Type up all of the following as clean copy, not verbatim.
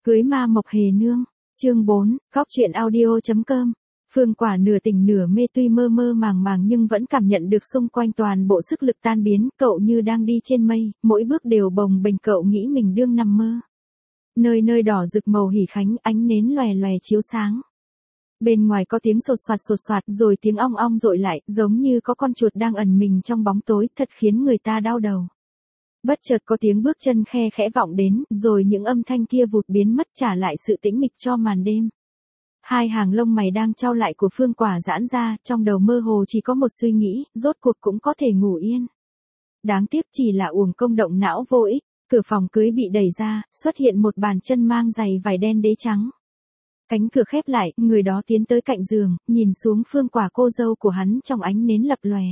Cưới ma mộc hề nương. Chương 4, Góc truyện audio.com. Phương Quả nửa tỉnh nửa mê, tuy mơ mơ màng màng nhưng vẫn cảm nhận được xung quanh toàn bộ sức lực tan biến, cậu như đang đi trên mây, mỗi bước đều bồng bềnh, cậu nghĩ mình đương nằm mơ. Nơi nơi đỏ rực màu hỉ khánh, ánh nến lòe lòe chiếu sáng. Bên ngoài có tiếng sột soạt rồi tiếng ong ong dội lại, giống như có con chuột đang ẩn mình trong bóng tối, thật khiến người ta đau đầu. Bất chợt có tiếng bước chân khe khẽ vọng đến, rồi những âm thanh kia vụt biến mất, trả lại sự tĩnh mịch cho màn đêm. Hai hàng lông mày đang chau lại của Phương Quả giãn ra, trong đầu mơ hồ chỉ có một suy nghĩ, rốt cuộc cũng có thể ngủ yên. Đáng tiếc chỉ là uổng công động não vô ích. Cửa phòng cưới bị đẩy ra, xuất hiện một bàn chân mang giày vải đen đế trắng. Cánh cửa khép lại, người đó tiến tới cạnh giường, nhìn xuống Phương Quả, cô dâu của hắn, trong ánh nến lập lòe.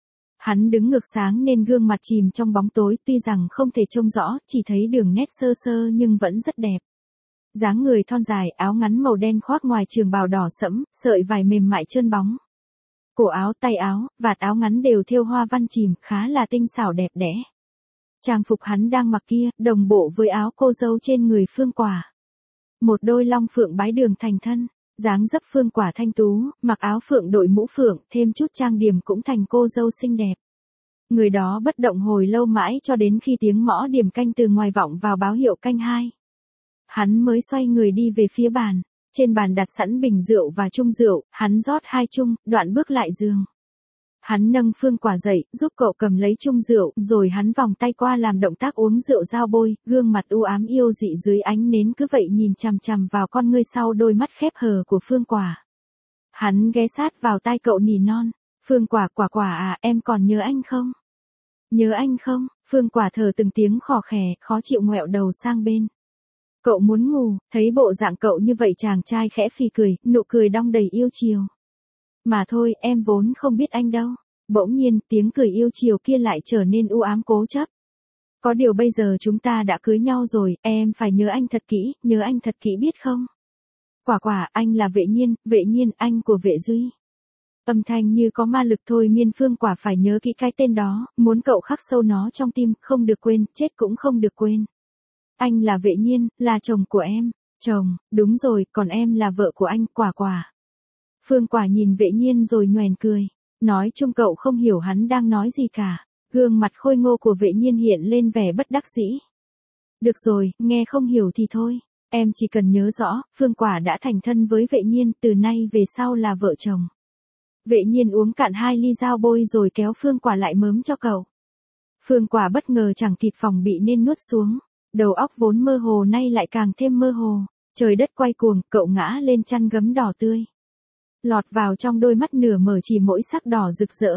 Hắn đứng ngược sáng nên gương mặt chìm trong bóng tối, tuy rằng không thể trông rõ, chỉ thấy đường nét sơ sơ nhưng vẫn rất đẹp. Dáng người thon dài, áo ngắn màu đen khoác ngoài trường bào đỏ sẫm, sợi vải mềm mại trơn bóng. Cổ áo, tay áo, vạt áo ngắn đều thêu hoa văn chìm, khá là tinh xảo đẹp đẽ. Trang phục hắn đang mặc kia, đồng bộ với áo cô dâu trên người Phương Quả. Một đôi long phượng bái đường thành thân, dáng dấp Phương Quả thanh tú, mặc áo phượng đội mũ phượng, thêm chút trang điểm cũng thành cô dâu xinh đẹp. Người đó bất động hồi lâu mãi cho đến khi tiếng mõ điểm canh từ ngoài vọng vào báo hiệu canh 2. Hắn mới xoay người đi về phía bàn, trên bàn đặt sẵn bình rượu và chung rượu, hắn rót 2 chung, đoạn bước lại giường. Hắn nâng Phương Quả dậy, giúp cậu cầm lấy chung rượu, rồi hắn vòng tay qua làm động tác uống rượu giao bôi, gương mặt u ám yêu dị dưới ánh nến cứ vậy nhìn chằm chằm vào con ngươi sau đôi mắt khép hờ của Phương Quả. Hắn ghé sát vào tai cậu nỉ non, Phương Quả, Quả à, em còn nhớ anh không? Nhớ anh không? Phương Quả thở từng tiếng khò khè, khó chịu ngoẹo đầu sang bên. Cậu muốn ngủ, thấy bộ dạng cậu như vậy chàng trai khẽ phì cười, nụ cười đong đầy yêu chiều. Mà thôi, em vốn không biết anh đâu. Bỗng nhiên, tiếng cười yêu chiều kia lại trở nên u ám cố chấp. Có điều bây giờ chúng ta đã cưới nhau rồi, em phải nhớ anh thật kỹ, nhớ anh thật kỹ biết không? Quả, anh là Vệ Nhiên, anh của Vệ Duy. Âm thanh như có ma lực thôi miên Phương Quả phải nhớ kỹ cái tên đó, muốn cậu khắc sâu nó trong tim, không được quên, chết cũng không được quên. Anh là Vệ Nhiên, là chồng của em. Chồng, đúng rồi, còn em là vợ của anh, Quả. Phương Quả nhìn Vệ Nhiên rồi nhoẻn cười. Nói chung cậu không hiểu hắn đang nói gì cả. Gương mặt khôi ngô của Vệ Nhiên hiện lên vẻ bất đắc dĩ. Được rồi, nghe không hiểu thì thôi. Em chỉ cần nhớ rõ, Phương Quả đã thành thân với Vệ Nhiên, từ nay về sau là vợ chồng. Vệ Nhiên uống cạn 2 ly giao bôi rồi kéo Phương Quả lại mớm cho cậu. Phương Quả bất ngờ chẳng kịp phòng bị nên nuốt xuống. Đầu óc vốn mơ hồ nay lại càng thêm mơ hồ. Trời đất quay cuồng, cậu ngã lên chăn gấm đỏ tươi. Lọt vào trong đôi mắt nửa mở chỉ mỗi sắc đỏ rực rỡ.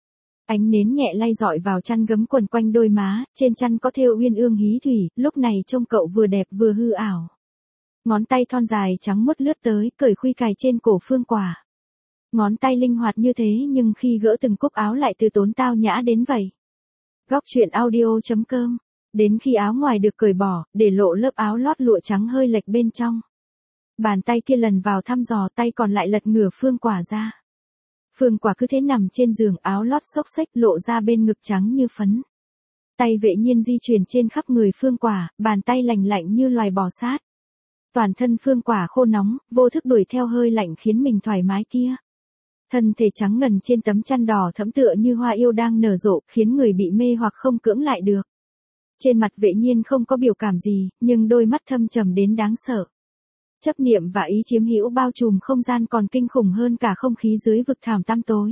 Ánh nến nhẹ lay dọi vào chăn gấm quần quanh đôi má, trên chăn có thêu uyên ương hí thủy, lúc này trông cậu vừa đẹp vừa hư ảo. Ngón tay thon dài trắng muốt lướt tới, cởi khuy cài trên cổ Phương Quả. Ngón tay linh hoạt như thế nhưng khi gỡ từng cúc áo lại từ tốn tao nhã đến vậy. Góc truyện audio.com. Đến khi áo ngoài được cởi bỏ, để lộ lớp áo lót lụa trắng hơi lệch bên trong. Bàn tay kia lần vào thăm dò, tay còn lại lật ngửa Phương Quả ra. Phương Quả cứ thế nằm trên giường, áo lót xốc xếch lộ ra bên ngực trắng như phấn. Tay Vệ Nhiên di chuyển trên khắp người Phương Quả, bàn tay lành lạnh như loài bò sát. Toàn thân Phương Quả khô nóng, vô thức đuổi theo hơi lạnh khiến mình thoải mái kia. Thân thể trắng ngần trên tấm chăn đỏ thẫm tựa như hoa yêu đang nở rộ, khiến người bị mê hoặc không cưỡng lại được. Trên mặt Vệ Nhiên không có biểu cảm gì, nhưng đôi mắt thâm trầm đến đáng sợ. Chấp niệm và ý chiếm hữu bao trùm không gian còn kinh khủng hơn cả không khí dưới vực thẳm tăm tối.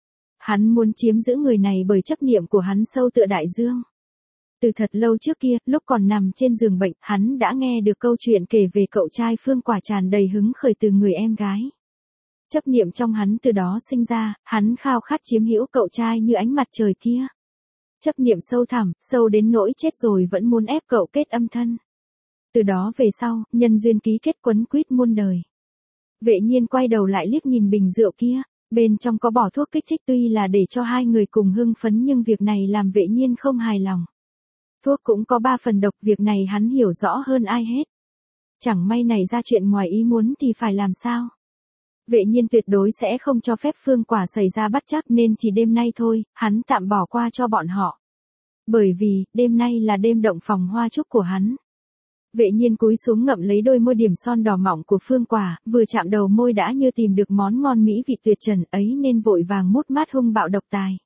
Hắn muốn chiếm giữ người này bởi chấp niệm của hắn sâu tựa đại dương. Từ thật lâu trước kia, lúc còn nằm trên giường bệnh, hắn đã nghe được câu chuyện kể về cậu trai Phương Quả tràn đầy hứng khởi từ người em gái. Chấp niệm trong hắn từ đó sinh ra, hắn khao khát chiếm hữu cậu trai như ánh mặt trời kia. Chấp niệm sâu thẳm, sâu đến nỗi chết rồi vẫn muốn ép cậu kết âm thân. Từ đó về sau, nhân duyên ký kết quấn quýt muôn đời. Vệ Nhiên quay đầu lại liếc nhìn bình rượu kia, bên trong có bỏ thuốc kích thích, tuy là để cho hai người cùng hưng phấn nhưng việc này làm Vệ Nhiên không hài lòng. Thuốc cũng có 3 phần độc, việc này hắn hiểu rõ hơn ai hết. Chẳng may này ra chuyện ngoài ý muốn thì phải làm sao? Vệ Nhiên tuyệt đối sẽ không cho phép Phương Quả xảy ra bất trắc nên chỉ đêm nay thôi, hắn tạm bỏ qua cho bọn họ. Bởi vì, đêm nay là đêm động phòng hoa trúc của hắn. Vệ Nhiên cúi xuống ngậm lấy đôi môi điểm son đỏ mọng của Phương Quả, vừa chạm đầu môi đã như tìm được món ngon mỹ vị tuyệt trần ấy nên vội vàng mút mát hung bạo độc tài.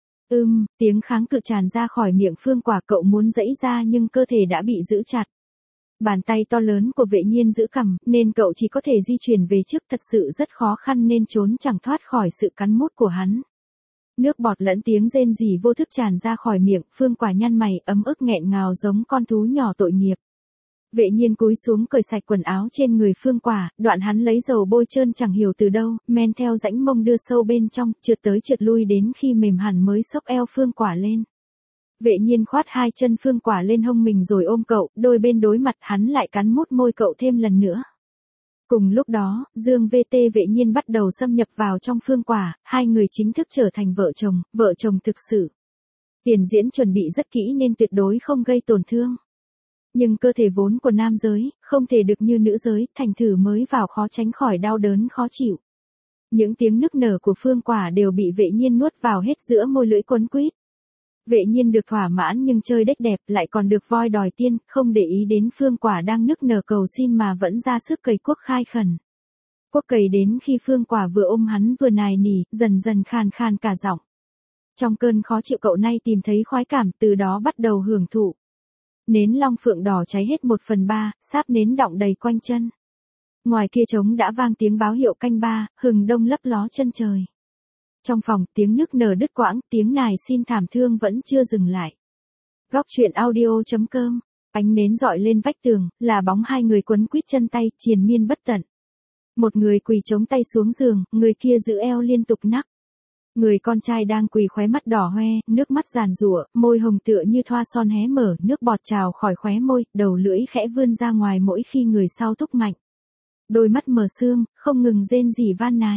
Tiếng kháng cự tràn ra khỏi miệng Phương Quả, cậu muốn giãy ra nhưng cơ thể đã bị giữ chặt. Bàn tay to lớn của Vệ Nhiên giữ cằm, nên cậu chỉ có thể di chuyển về trước, thật sự rất khó khăn nên trốn chẳng thoát khỏi sự cắn mút của hắn. Nước bọt lẫn tiếng rên rỉ vô thức tràn ra khỏi miệng, Phương Quả nhăn mày, ấm ức nghẹn ngào giống con thú nhỏ tội nghiệp. Vệ Nhiên cúi xuống cởi sạch quần áo trên người Phương Quả, đoạn hắn lấy dầu bôi trơn chẳng hiểu từ đâu, men theo rãnh mông đưa sâu bên trong, trượt tới trượt lui đến khi mềm hẳn mới xốc eo Phương Quả lên. Vệ Nhiên khoát hai chân Phương Quả lên hông mình rồi ôm cậu, đôi bên đối mặt, hắn lại cắn mút môi cậu thêm lần nữa. Cùng lúc đó, Dương VT Vệ Nhiên bắt đầu xâm nhập vào trong Phương Quả, hai người chính thức trở thành vợ chồng thực sự. Tiền diễn chuẩn bị rất kỹ nên tuyệt đối không gây tổn thương. Nhưng cơ thể vốn của nam giới, không thể được như nữ giới, thành thử mới vào khó tránh khỏi đau đớn khó chịu. Những tiếng nức nở của Phương Quả đều bị Vệ Nhiên nuốt vào hết giữa môi lưỡi quấn quýt. Vệ Nhiên được thỏa mãn nhưng chơi đếch đẹp, lại còn được voi đòi tiên, không để ý đến Phương Quả đang nức nở cầu xin mà vẫn ra sức cầy cuốc khai khẩn. Cuốc cầy đến khi Phương Quả vừa ôm hắn vừa nài nỉ, dần dần khàn khàn cả giọng. Trong cơn khó chịu cậu nay tìm thấy khoái cảm, từ đó bắt đầu hưởng thụ. Nến long phượng đỏ cháy hết 1/3, sáp nến đọng đầy quanh chân. Ngoài kia trống đã vang tiếng báo hiệu canh 3, hừng đông lấp ló chân trời. Trong phòng, tiếng nức nở đứt quãng, tiếng nài xin thảm thương vẫn chưa dừng lại. Góc truyện audio.com, ánh nến dọi lên vách tường, là bóng hai người quấn quýt chân tay, triền miên bất tận. Một người quỳ chống tay xuống giường, người kia giữ eo liên tục nắc. Người con trai đang quỳ khóe mắt đỏ hoe, nước mắt giàn giụa, môi hồng tựa như thoa son hé mở, nước bọt trào khỏi khóe môi, đầu lưỡi khẽ vươn ra ngoài mỗi khi người sau thúc mạnh. Đôi mắt mờ sương, không ngừng rên rỉ van nài.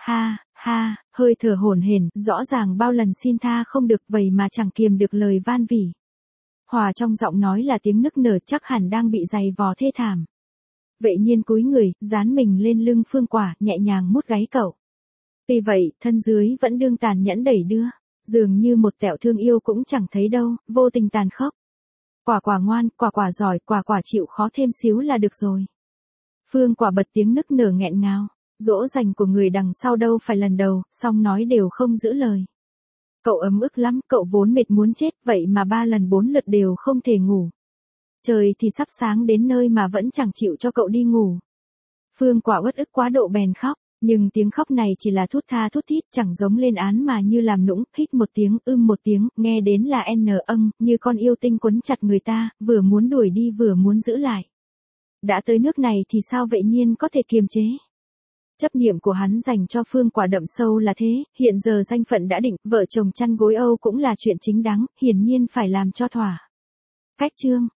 Ha, hơi thở hổn hển, rõ ràng bao lần xin tha không được vậy mà chẳng kiềm được lời van vỉ. Hòa trong giọng nói là tiếng nức nở, chắc hẳn đang bị giày vò thê thảm. Vệ Nhiên cúi người, dán mình lên lưng Phương Quả, nhẹ nhàng mút gáy cậu. Tuy vậy, thân dưới vẫn đương tàn nhẫn đẩy đưa, dường như một tẹo thương yêu cũng chẳng thấy đâu, vô tình tàn khốc. Quả ngoan, quả giỏi, quả chịu khó thêm xíu là được rồi. Phương Quả bật tiếng nức nở nghẹn ngào. Dỗ dành của người đằng sau đâu phải lần đầu, song nói đều không giữ lời. Cậu ấm ức lắm, cậu vốn mệt muốn chết, vậy mà 3 lần 4 lượt đều không thể ngủ. Trời thì sắp sáng đến nơi mà vẫn chẳng chịu cho cậu đi ngủ. Phương Quả uất ức quá độ bèn khóc, nhưng tiếng khóc này chỉ là thút tha thút thít, chẳng giống lên án mà như làm nũng, hít một tiếng, một tiếng, nghe đến là như con yêu tinh quấn chặt người ta, vừa muốn đuổi đi vừa muốn giữ lại. Đã tới nước này thì sao Vệ Nhiên có thể kiềm chế? Chấp niệm của hắn dành cho Phương Quả đậm sâu là thế, hiện giờ danh phận đã định, vợ chồng chăn gối âu cũng là chuyện chính đáng, hiển nhiên phải làm cho thỏa. Cách chương